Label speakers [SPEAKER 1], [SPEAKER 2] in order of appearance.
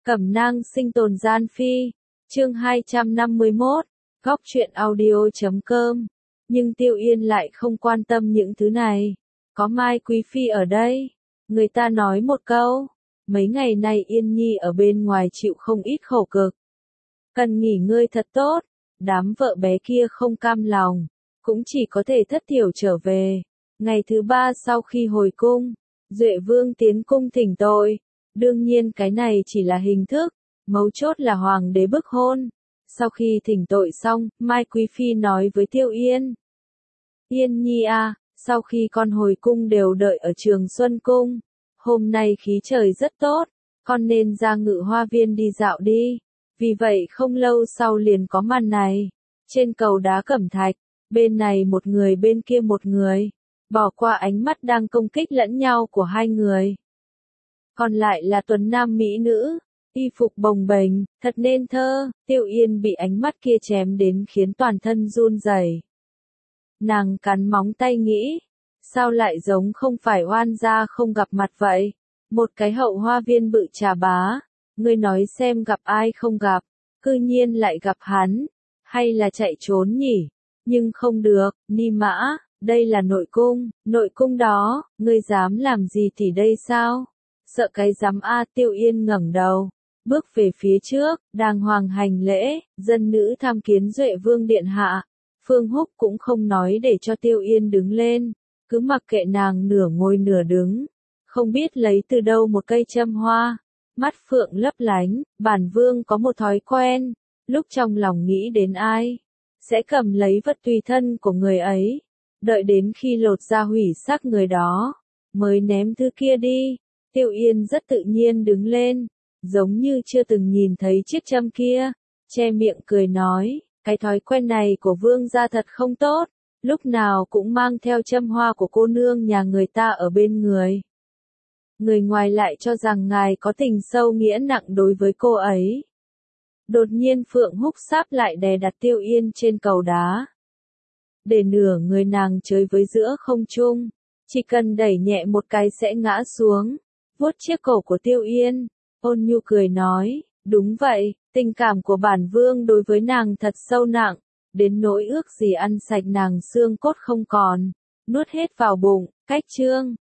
[SPEAKER 1] Cẩm nang sinh tồn gian phi, chương 251, góc truyện audio.com. Nhưng Tiêu Yên lại không quan tâm những thứ này. Có Mai Quý Phi ở đây. Người ta nói một câu, mấy ngày nay Yên Nhi ở bên ngoài chịu không ít khổ cực. Cần nghỉ ngơi thật tốt, đám vợ bé kia không cam lòng, cũng chỉ có thể thất thiểu trở về. Ngày thứ 3 sau khi hồi cung, Duệ Vương tiến cung thỉnh tội. Đương nhiên cái này chỉ là hình thức, mấu chốt là hoàng đế bức hôn. Sau khi thỉnh tội xong, Mai Quý Phi nói với Tiêu Yên. Yên Nhi à, sau khi con hồi cung đều đợi ở Trường Xuân Cung. Hôm nay khí trời rất tốt, con nên ra Ngự Hoa Viên đi dạo đi. Vì vậy không lâu sau liền có màn này. Trên cầu đá cẩm thạch, bên này một người bên kia một người. Bỏ qua ánh mắt đang công kích lẫn nhau của hai người. Còn lại là tuấn nam mỹ nữ, y phục bồng bềnh, thật nên thơ. Tiêu Yên bị ánh mắt kia chém đến khiến toàn thân run rẩy. Nàng cắn móng tay nghĩ, sao lại giống không phải oan gia không gặp mặt vậy? Một cái hậu hoa viên bự trà bá, ngươi nói xem gặp ai không gặp, cư nhiên lại gặp hắn, hay là chạy trốn nhỉ? Nhưng không được, Ni Mã, đây là nội cung đó, ngươi dám làm gì thì đây sao? Sợ cái dám a. Tiêu Yên ngẩng đầu, bước về phía trước, đàng hoàng hành lễ, dân nữ tham kiến Duệ Vương điện hạ. Phương Húc cũng không nói để cho Tiêu Yên đứng lên, cứ mặc kệ nàng nửa ngồi nửa đứng, không biết lấy từ đâu một cây châm hoa, mắt phượng lấp lánh. Bản vương có một thói quen, lúc trong lòng nghĩ đến ai, sẽ cầm lấy vật tùy thân của người ấy, đợi đến khi lột ra hủy xác người đó, mới ném thứ kia đi. Tiêu Yên rất tự nhiên đứng lên, giống như chưa từng nhìn thấy chiếc châm kia, che miệng cười nói, cái thói quen này của vương gia thật không tốt, lúc nào cũng mang theo châm hoa của cô nương nhà người ta ở bên người. Người ngoài lại cho rằng ngài có tình sâu nghĩa nặng đối với cô ấy. Đột nhiên Phượng Húc sáp lại đè đặt Tiêu Yên trên cầu đá, để nửa người nàng chơi với giữa không trung, chỉ cần đẩy nhẹ một cái sẽ ngã xuống. Vuốt chiếc cổ của Tiêu Yên, ôn nhu cười nói, đúng vậy, tình cảm của bản vương đối với nàng thật sâu nặng, đến nỗi ước gì ăn sạch nàng xương cốt không còn, nuốt hết vào bụng. Cách chương